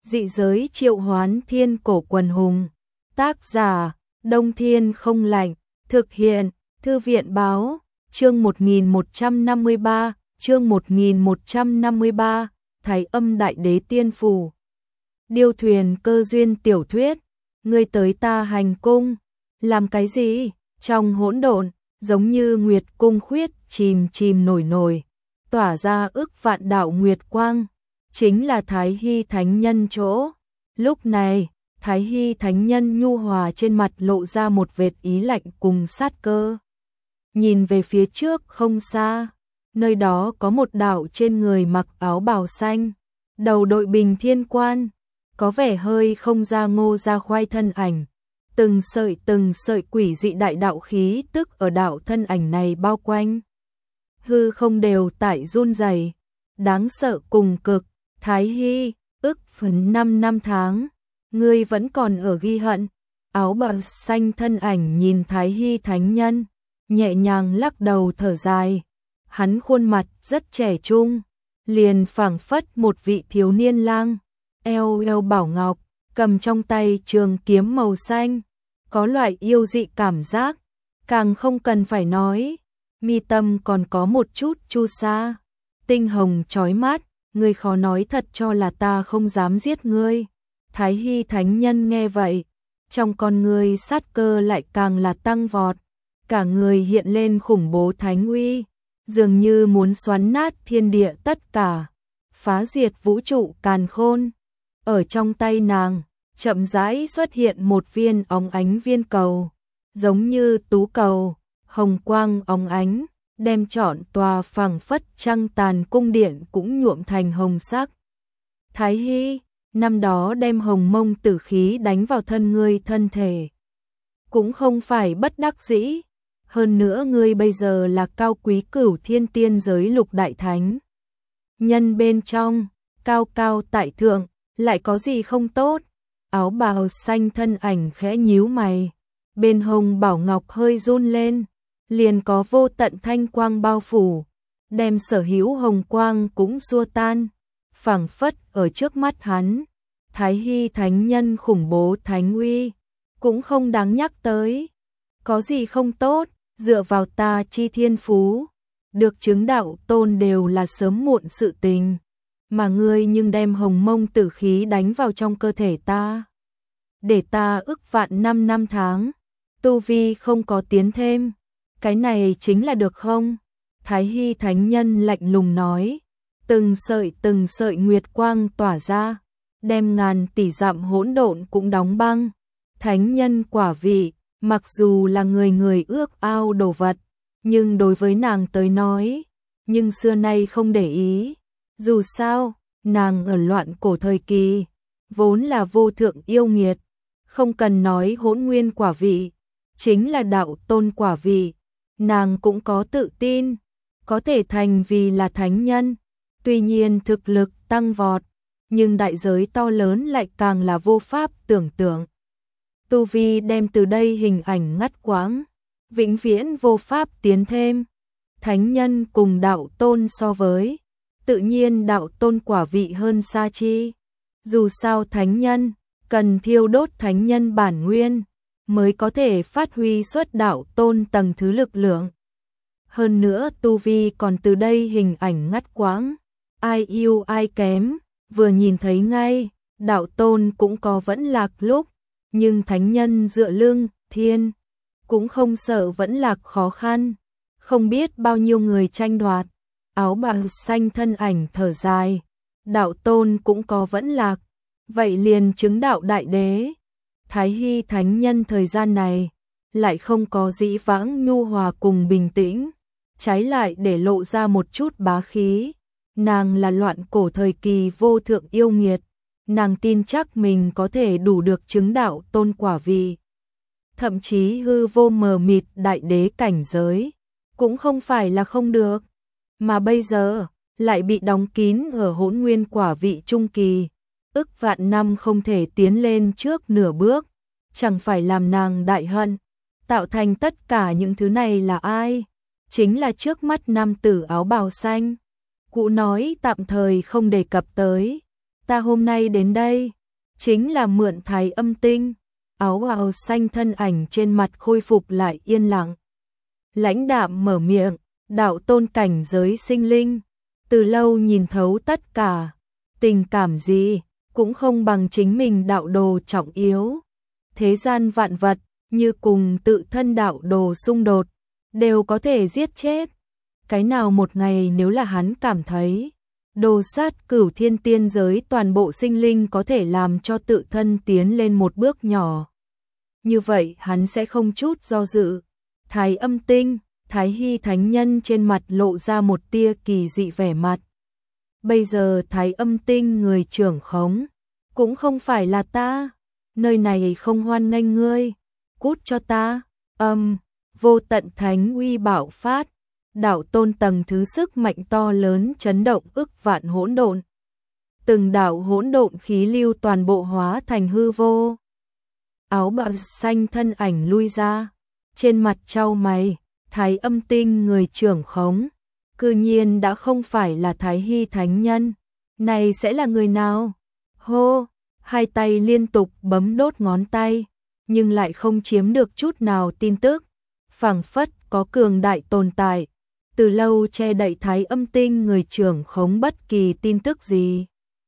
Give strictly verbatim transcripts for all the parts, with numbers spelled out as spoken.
Dị giới triệu hoán thiên cổ quần hùng. Tác giả, Đông Thiên không lạnh. Thực hiện, Thư viện báo. Chương một nghìn một trăm năm mươi ba, chương một nghìn một trăm năm mươi ba, Thái Âm Đại Đế Tiên Phù. Điêu thuyền cơ duyên tiểu thuyết. Ngươi tới ta hành cung. Làm cái gì? Trong hỗn độn, giống như nguyệt cung khuyết chìm chìm nổi nổi, tỏa ra ức vạn đạo nguyệt quang, chính là Thái Hy Thánh Nhân chỗ. Lúc này, Thái Hy Thánh Nhân nhu hòa trên mặt lộ ra một vệt ý lạnh cùng sát cơ. Nhìn về phía trước không xa, nơi đó có một đạo trên người mặc áo bào xanh, đầu đội bình thiên quan, có vẻ hơi không ra ngô ra khoai thân ảnh. Từng sợi từng sợi quỷ dị đại đạo khí tức ở đạo thân ảnh này bao quanh. Hư không đều tại run rẩy, đáng sợ cùng cực. Thái Hy, ức phần năm năm tháng, ngươi vẫn còn ở ghi hận. Áo bào xanh thân ảnh nhìn Thái Hy Thánh Nhân, nhẹ nhàng lắc đầu thở dài. Hắn khuôn mặt rất trẻ trung, liền phảng phất một vị thiếu niên lang, eo eo bảo ngọc, cầm trong tay trường kiếm màu xanh, có loại yêu dị cảm giác, càng không cần phải nói, mi tâm còn có một chút chu sa, tinh hồng chói mắt, ngươi khó nói thật cho là ta không dám giết ngươi. Thái Hy Thánh Nhân nghe vậy, trong con ngươi sát cơ lại càng là tăng vọt, cả người hiện lên khủng bố thánh uy, dường như muốn xoắn nát thiên địa tất cả, phá diệt vũ trụ càn khôn. Ở trong tay nàng, chậm rãi xuất hiện một viên óng ánh viên cầu, giống như tú cầu, hồng quang óng ánh, đem trọn tòa phẳng phất trăng tàn cung điện cũng nhuộm thành hồng sắc. Thái Hy, năm đó đem hồng mông tử khí đánh vào thân ngươi thân thể, cũng không phải bất đắc dĩ, hơn nữa ngươi bây giờ là cao quý cửu thiên tiên giới lục đại thánh nhân bên trong, cao cao tại thượng, lại có gì không tốt? Áo bào xanh thân ảnh khẽ nhíu mày, bên hông bảo ngọc hơi run lên, liền có vô tận thanh quang bao phủ, đem sở hữu hồng quang cũng xua tan, phảng phất ở trước mắt hắn. Thái Hy Thánh Nhân khủng bố thánh uy, cũng không đáng nhắc tới. Có gì không tốt, dựa vào ta chi thiên phú, được chứng đạo tôn đều là sớm muộn sự tình. Mà ngươi nhưng đem hồng mông tử khí đánh vào trong cơ thể ta, để ta ức vạn năm năm tháng, tu vi không có tiến thêm, cái này chính là được không? Thái Hy Thánh Nhân lạnh lùng nói, từng sợi từng sợi nguyệt quang tỏa ra, đem ngàn tỷ dặm hỗn độn cũng đóng băng. Thánh nhân quả vị, mặc dù là người người ước ao đồ vật, nhưng đối với nàng tới nói, nhưng xưa nay không để ý. Dù sao, nàng ở loạn cổ thời kỳ, vốn là vô thượng yêu nghiệt, không cần nói hỗn nguyên quả vị, chính là đạo tôn quả vị, nàng cũng có tự tin, có thể thành vì là thánh nhân. Tuy nhiên thực lực tăng vọt, nhưng đại giới to lớn lại càng là vô pháp tưởng tượng. Tu vi đem từ đây hình ảnh ngắt quãng, vĩnh viễn vô pháp tiến thêm. Thánh nhân cùng đạo tôn so với, tự nhiên đạo tôn quả vị hơn xa chi. Dù sao thánh nhân, cần thiêu đốt thánh nhân bản nguyên, mới có thể phát huy xuất đạo tôn tầng thứ lực lượng. Hơn nữa tu vi còn từ đây hình ảnh ngắt quãng, ai yêu ai kém, vừa nhìn thấy ngay, đạo tôn cũng có vẫn lạc lúc, nhưng thánh nhân dựa lưng, thiên, cũng không sợ vẫn lạc khó khăn, không biết bao nhiêu người tranh đoạt. Áo bào xanh thân ảnh thở dài, đạo tôn cũng có vẫn lạc, vậy liền chứng đạo đại đế. Thái Hy Thánh Nhân thời gian này, lại không có dĩ vãng nhu hòa cùng bình tĩnh, trái lại để lộ ra một chút bá khí. Nàng là loạn cổ thời kỳ vô thượng yêu nghiệt, nàng tin chắc mình có thể đủ được chứng đạo tôn quả vị. Thậm chí hư vô mờ mịt đại đế cảnh giới, cũng không phải là không được. Mà bây giờ, lại bị đóng kín ở hỗn nguyên quả vị trung kỳ, ức vạn năm không thể tiến lên trước nửa bước, chẳng phải làm nàng đại hận. Tạo thành tất cả những thứ này là ai? Chính là trước mắt nam tử áo bào xanh. Cụ nói tạm thời không đề cập tới, ta hôm nay đến đây, chính là mượn Thái Âm Tinh. Áo bào xanh thân ảnh trên mặt khôi phục lại yên lặng. Lãnh đạm mở miệng, đạo tôn cảnh giới sinh linh, từ lâu nhìn thấu tất cả, tình cảm gì cũng không bằng chính mình đạo đồ trọng yếu. Thế gian vạn vật, như cùng tự thân đạo đồ xung đột, đều có thể giết chết. Cái nào một ngày nếu là hắn cảm thấy, đồ sát cửu thiên tiên giới toàn bộ sinh linh có thể làm cho tự thân tiến lên một bước nhỏ. Như vậy hắn sẽ không chút do dự. Thái Âm Tinh, Thái Hy Thánh Nhân trên mặt lộ ra một tia kỳ dị vẻ mặt. Bây giờ Thái Âm Tinh người trưởng khống, cũng không phải là ta, nơi này không hoan nghênh ngươi, cút cho ta. Âm, vô tận thánh uy bạo phát, đạo tôn tầng thứ sức mạnh to lớn chấn động ức vạn hỗn độn. Từng đạo hỗn độn khí lưu toàn bộ hóa thành hư vô. Áo bào xanh thân ảnh lui ra, trên mặt trao mày, Thái Âm Tinh người trưởng khống, cư nhiên đã không phải là Thái Hy Thánh Nhân, này sẽ là người nào? Hô, hai tay liên tục bấm đốt ngón tay, nhưng lại không chiếm được chút nào tin tức, phảng phất có cường đại tồn tại, từ lâu che đậy Thái Âm Tinh người trưởng khống bất kỳ tin tức gì.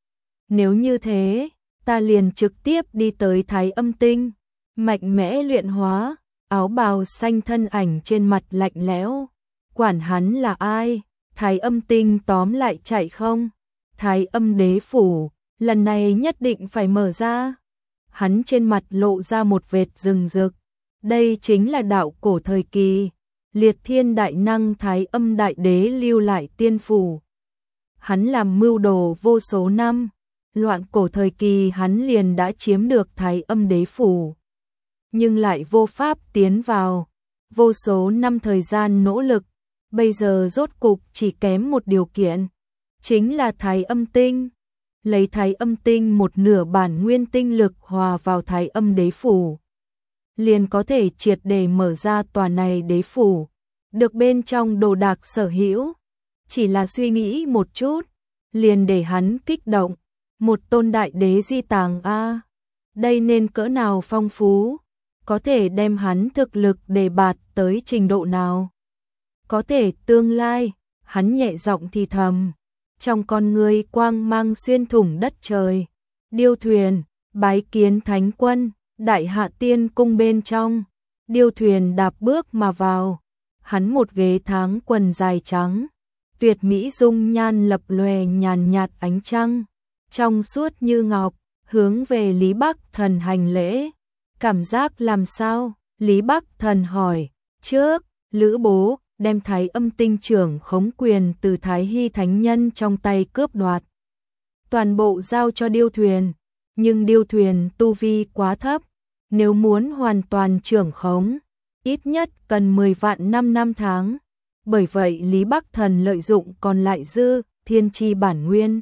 Nếu như thế, ta liền trực tiếp đi tới Thái Âm Tinh, mạnh mẽ luyện hóa. Áo bào xanh thân ảnh trên mặt lạnh lẽo, quản hắn là ai, Thái Âm Tinh tóm lại chạy không? Thái Âm Đế phủ, lần này nhất định phải mở ra. Hắn trên mặt lộ ra một vệt rừng rực, đây chính là đạo cổ thời kỳ, Liệt Thiên đại năng Thái Âm đại đế lưu lại tiên phủ. Hắn làm mưu đồ vô số năm, loạn cổ thời kỳ hắn liền đã chiếm được Thái Âm Đế phủ, nhưng lại vô pháp tiến vào. Vô số năm thời gian nỗ lực, bây giờ rốt cục chỉ kém một điều kiện, chính là Thái Âm Tinh. Lấy Thái Âm Tinh một nửa bản nguyên tinh lực hòa vào Thái Âm Đế phủ, liền có thể triệt để mở ra tòa này đế phủ, được bên trong đồ đạc sở hữu. Chỉ là suy nghĩ một chút, liền để hắn kích động, một tôn đại đế di tàng a, đây nên cỡ nào phong phú, có thể đem hắn thực lực đề bạt tới trình độ nào. Có thể tương lai, hắn nhẹ giọng thì thầm, trong con người quang mang xuyên thủng đất trời. Điêu thuyền, bái kiến thánh quân, đại hạ tiên cung bên trong, điêu thuyền đạp bước mà vào, hắn một ghế tháng quần dài trắng, tuyệt mỹ dung nhan lập lòe nhàn nhạt ánh trăng, trong suốt như ngọc, hướng về Lý Bắc Thần hành lễ. Cảm giác làm sao? Lý Bắc Thần hỏi. Trước, Lữ Bố đem Thái Âm Tinh trưởng khống quyền từ Thái Hy Thánh Nhân trong tay cướp đoạt, toàn bộ giao cho điêu thuyền, nhưng điêu thuyền tu vi quá thấp, nếu muốn hoàn toàn trưởng khống, ít nhất cần mười vạn năm năm tháng. Bởi vậy Lý Bắc Thần lợi dụng còn lại dư thiên chi bản nguyên,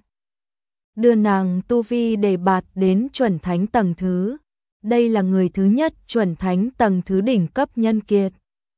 đưa nàng tu vi đề bạt đến chuẩn thánh tầng thứ. Đây là người thứ nhất chuẩn thánh tầng thứ đỉnh cấp nhân kiệt.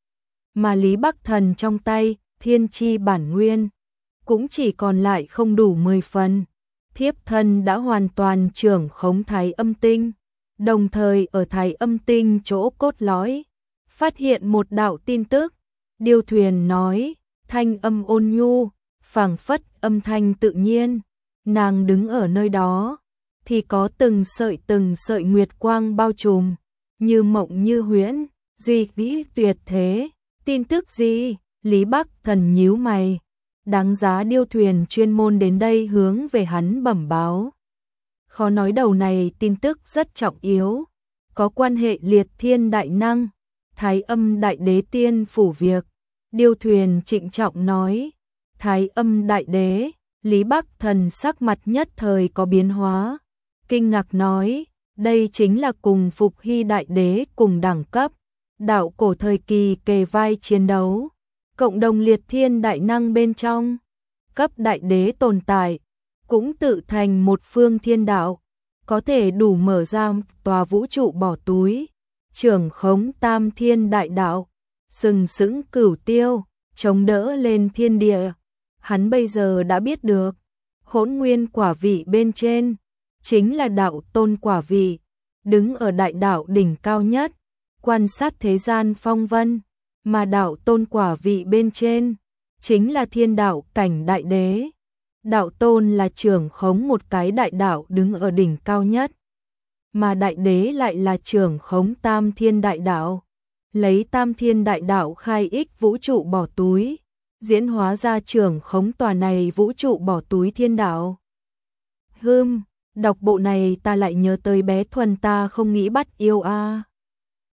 Mà Lý Bắc Thần trong tay, thiên chi bản nguyên, cũng chỉ còn lại không đủ mười phần. Thiếp thân đã hoàn toàn trưởng khống Thái Âm Tinh, đồng thời ở Thái Âm Tinh chỗ cốt lõi, phát hiện một đạo tin tức. Điêu thuyền nói, thanh âm ôn nhu, phảng phất âm thanh tự nhiên, nàng đứng ở nơi đó, thì có từng sợi từng sợi nguyệt quang bao trùm, như mộng như huyễn, duy vĩ tuyệt thế. Tin tức gì? Lý Bắc Thần nhíu mày, đáng giá điêu thuyền chuyên môn đến đây hướng về hắn bẩm báo. Khó nói đầu này tin tức rất trọng yếu, có quan hệ Liệt Thiên đại năng, Thái Âm đại đế tiên phủ việc. Điêu thuyền trịnh trọng nói, Thái Âm đại đế. Lý Bắc Thần sắc mặt nhất thời có biến hóa, kinh ngạc nói, đây chính là cùng Phục Hy đại đế cùng đẳng cấp, đạo cổ thời kỳ kề vai chiến đấu, cộng đồng Liệt Thiên đại năng bên trong, cấp đại đế tồn tại, cũng tự thành một phương thiên đạo, có thể đủ mở ra tòa vũ trụ bỏ túi, trưởng khống tam thiên đại đạo, sừng sững cửu tiêu, chống đỡ lên thiên địa. Hắn bây giờ đã biết được, hỗn nguyên quả vị bên trên, chính là đạo tôn quả vị, đứng ở đại đạo đỉnh cao nhất, quan sát thế gian phong vân, mà đạo tôn quả vị bên trên, chính là thiên đạo cảnh đại đế. Đạo tôn là trưởng khống một cái đại đạo đứng ở đỉnh cao nhất, mà đại đế lại là trưởng khống tam thiên đại đạo, lấy tam thiên đại đạo khai ích vũ trụ bỏ túi, diễn hóa ra trưởng khống tòa này vũ trụ bỏ túi thiên đạo. Hừm, đọc bộ này ta lại nhớ tới bé Thuần ta không nghĩ bắt yêu a. À.